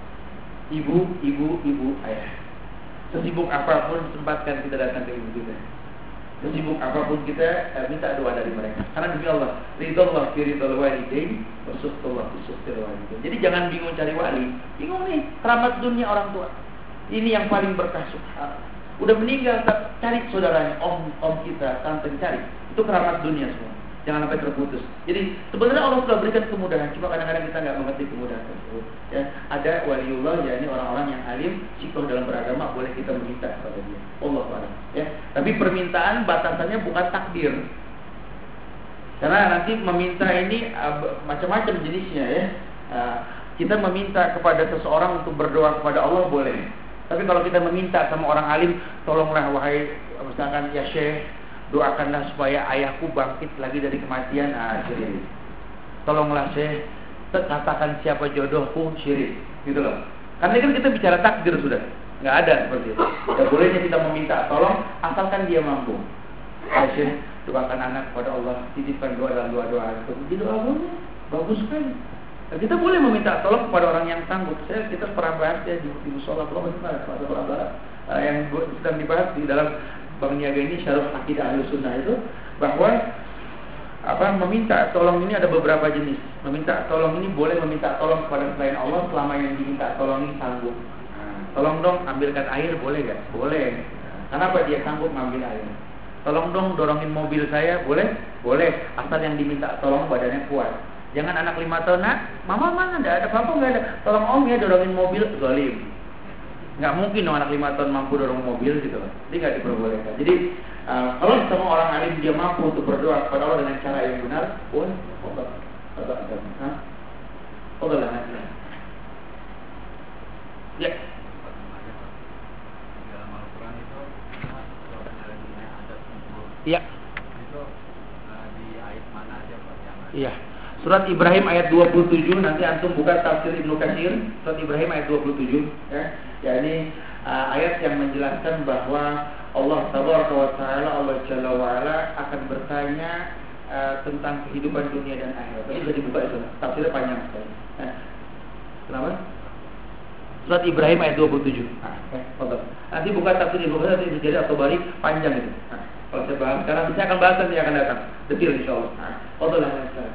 Ibu, ibu, ibu, ayah. Sesibuk apapun sempatkan kita datang ke ibu kita. Sesibuk apapun kita eh, minta doa dari mereka. Karena demi Allah, ridallah fi ridal walidain wa suhtullah fi suhtil walidain. Jadi jangan bingung cari wali. Bingung nih, keramat dunia orang tua. Ini yang paling berkah subhanallah. Udah meninggal, cari saudaranya, om om kita, tante cari. Itu keramat dunia semua. Jangan sampai terputus. Jadi sebenarnya Allah sudah berikan kemudahan, cuma kadang-kadang kita nggak mengerti kemudahan tersebut. Ya, ada waliullah, ya ini orang-orang yang alim, sikoh dalam beragama, boleh kita meminta kepada dia. Allah Taala. Ya, tapi permintaan batasannya bukan takdir. Karena nanti meminta ini uh, macam-macam jenisnya ya. Uh, kita meminta kepada seseorang untuk berdoa kepada Allah boleh. Tapi kalau kita meminta sama orang alim, tolonglah wahai misalkan ya Syekh, doakanlah supaya ayahku bangkit lagi dari kematian, ah syirik. Tolonglah Syekh, katakan siapa jodohku, syirik, gitu loh. Karena kan kita bicara takdir sudah, nggak ada seperti itu. Ya bolehnya kita meminta tolong, asalkan dia mampu. Ya Syekh, doakan anak kepada Allah, titipkan doa dalam doa-doa itu. Jadi doa boleh, bagus sekali. Kita boleh meminta tolong kepada orang yang sanggup. Saya kita pernah bahas ya di, di musola belum ada yang sedang dibahas di dalam Bang Niaga ini Syarah Akidah Ahlussunnah itu bahwa apa meminta tolong ini ada beberapa jenis. Meminta tolong ini boleh meminta tolong kepada selain Allah selama yang diminta tolong ini sanggup. Nah, tolong dong ambilkan air, boleh gak? Boleh. Nah, kenapa dia sanggup mengambil air? tolong dong dorongin mobil saya, boleh? Boleh, asal yang diminta tolong badannya kuat. Jangan anak lima tahun, nak, mama mana ada, ada apa nggak ada, tolong om ya dorongin mobil, zalim. Nggak mungkin dong anak lima tahun mampu dorong mobil gitu, jadi nggak diperbolehkan. Jadi uh, kalau semua orang alim dia mampu untuk berdoa kepada Allah dengan cara yang benar, boleh, boleh, boleh, boleh, boleh, boleh. Ya. Iya. Iya. Surat Ibrahim ayat dua puluh tujuh, nanti antum buka tafsir Ibnu Katsir, surat Ibrahim ayat dua puluh tujuh ya. Ya ini uh, ayat yang menjelaskan bahwa Allah Tabaraka wa Taala, Allah Jalla wa Ala akan bertanya uh, tentang kehidupan dunia dan akhirat. Ini bisa dibuka itu. Tafsirnya panjang sekali. Nah, kenapa? Surat Ibrahim ayat dua puluh tujuh. Nah, okay. Nanti buka tafsir Ibnu Katsir, nanti jadi atau balik panjang itu. Nah, kalau saya bahas sekarang, saya akan bahas nanti akan datang. Detil insyaallah. Nah, fadhil sekarang.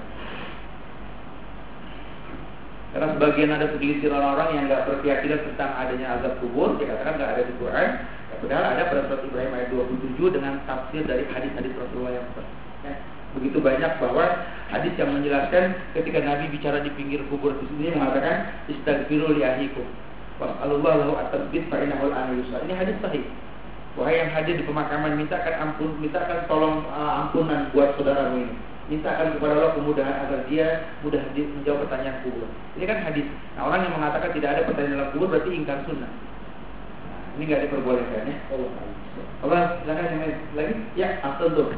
Karena sebagian ada segelintir orang-orang yang nggak berkeyakinan tentang adanya azab kubur, dikatakan nggak ada di Quran. Ya, padahal ada pada surat Ibrahim ayat dua puluh tujuh dengan tafsir dari hadis-hadis Rasulullah yang sahih. Ya, begitu banyak bahwa hadis yang menjelaskan ketika Nabi bicara di pinggir kubur di sini mengatakan istaghfiru li ahlikum was'alullahu lahu at-tatsbit fa innahu al-ana yus'al. Ini hadis sahih. Wahai yang hadir di pemakaman, mintakan ampun, mintakan tolong uh, ampunan buat saudaramu ini. Mintakan kepada Allah kemudahan agar dia mudah menjawab pertanyaan kubur. Ini kan hadis. Nah, orang yang mengatakan tidak ada pertanyaan dalam kubur berarti ingkar sunnah. Nah, ini nggak diperbolehkan ya. Allah. Allah, silakan yang lagi. Ya, after tuh.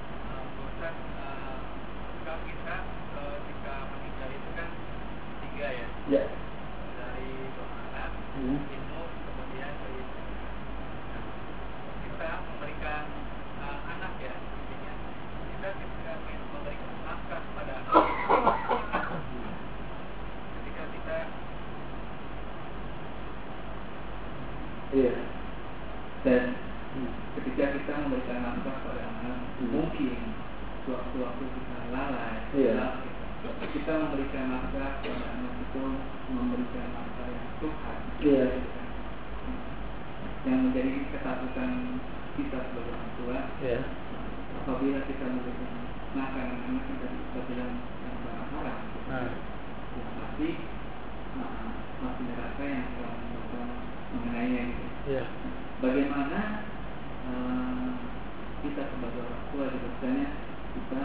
Ya. Dari anak, hmm. ilmu, kemudian dari kita memberikan uh, anak ya, intinya kita ketika memberikan nafkah pada anak, ketika kita iya dan hmm. ketika kita memberikan nafkah pada anak, hmm. mungkin waktu-waktu kita lalai, iya. kita memberikan nafkah kepada anak itu memberikan nafkah yang Tuhan, iya. yang menjadi kesatuan kita sebagai orang tua. Iya. Apabila kita memberikan nafkah anak kita kita bilang yang barang haram, nah. yang pasti nah, masih neraka yang akan mengenainya. Gitu. Iya. Bagaimana uh, kita sebagai orang tua juga sebenarnya kita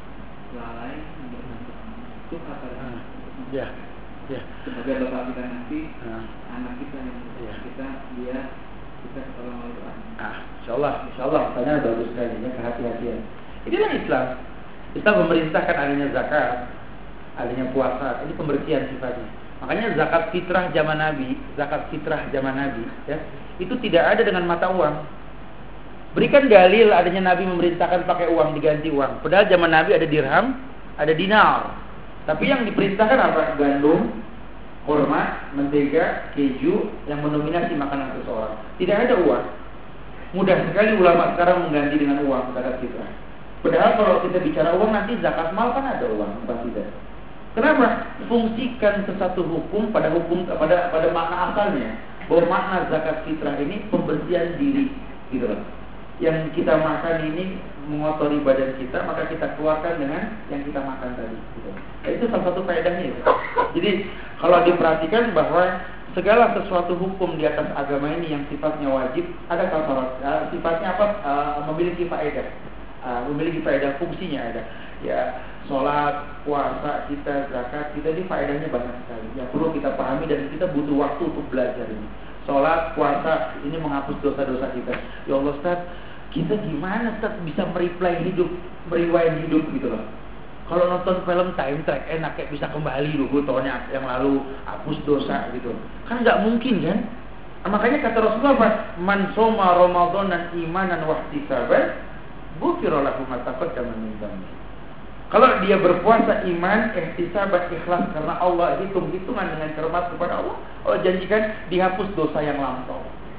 lalai memberikan Tuhan pada anak. Ya, ya. Sebagai bapak kita nanti, nah. anak kita yang ya. kita dia kita tolong oleh Tuhan. Ah, insyaallah, insyaallah. Pertanyaan bagus sekali ya, kehati-hatian. Inilah Islam. Islam memerintahkan adanya zakat, adanya puasa. Ini pembersihan sifatnya. Makanya zakat fitrah zaman Nabi, zakat fitrah zaman Nabi, ya, itu tidak ada dengan mata uang. Berikan dalil adanya Nabi memerintahkan pakai uang diganti uang. Padahal zaman Nabi ada dirham, ada dinar. Tapi yang diperintahkan apa? Gandum, kurma, mentega, keju yang mendominasi makanan seseorang. Tidak ada uang. Mudah sekali ulama sekarang mengganti dengan uang zakat fitrah. Padahal kalau kita bicara uang nanti zakat mal kan ada uang, pasti tidak. Kenapa? Fungsikan sesuatu hukum pada hukum pada pada makna asalnya. Bahwa makna zakat fitrah ini pembersihan diri, gitu loh. Yang kita makan ini mengotori badan kita, maka kita keluarkan dengan yang kita makan tadi. Gitu. Nah, itu salah satu faedahnya. Gitu. Jadi kalau diperhatikan bahwa segala sesuatu hukum di atas agama ini yang sifatnya wajib, ada kalau uh, sifatnya apa? Uh, memiliki faedah, uh, memiliki faedah fungsinya ada. Ya, sholat, puasa kita, zakat kita ini faedahnya banyak sekali. Yang perlu kita pahami dan kita butuh waktu untuk belajar ini. Sholat, puasa ini menghapus dosa-dosa kita. Ya Allah Ustaz, kita gimana Ustaz bisa mereply hidup, meriwain hidup gitu loh. Kalau nonton film time track enak kayak bisa kembali dulu tahun yang lalu, hapus dosa gitu. Kan nggak mungkin kan? Nah, makanya kata Rasulullah apa? Man soma Ramadan imanan wa ihtisaban, ghufira lahu ma taqaddama min dhanbi. Kalau dia berpuasa iman, ihtisaban, ikhlas karena Allah hitung-hitungan dengan cermat kepada Allah, Allah janjikan dihapus dosa yang lampau.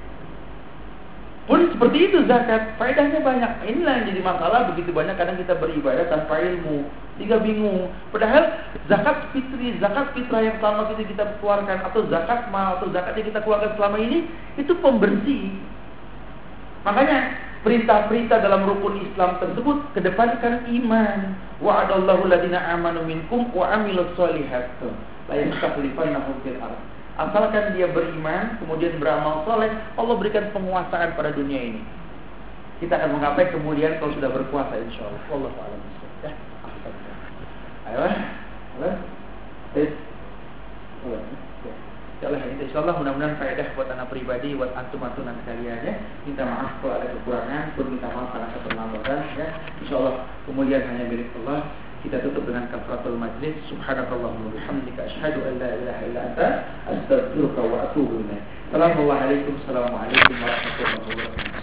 Pun seperti itu zakat, faedahnya banyak. Inilah yang jadi masalah, begitu banyak kadang kita beribadah tanpa ilmu, sehingga bingung. Padahal zakat fitri, zakat fitrah yang selama kita kita keluarkan, atau zakat mal, atau zakat yang kita keluarkan selama ini, itu pembersih. Makanya perintah-perintah dalam rukun Islam tersebut kedepankan iman. Wa'adallahu alladziina aamanu minkum wa 'amilus shalihat. La yastakhlifannahum fil ardh. Asalkan dia beriman, kemudian beramal soleh, Allah berikan penguasaan pada dunia ini. Kita akan menggapai kemuliaan kalau sudah berkuasa, insya Allah. Wallahu a'lam bishawab. Ya, ayo, ayo, ayo. Insya Allah mudah-mudahan faedah buat anak pribadi, buat antum-antuman sekalian ya. Minta maaf kalau ada kekurangan, pun minta maaf karena keterlambatan ya. Insya Allah kemuliaan hanya milik Allah. Kita tutup dengan kafaratul majlis. Subhanakallahumma wa bihamdika asyhadu an la ilaha illa anta astaghfiruka wa atubu ilaik. Assalamualaikum warahmatullahi wabarakatuh.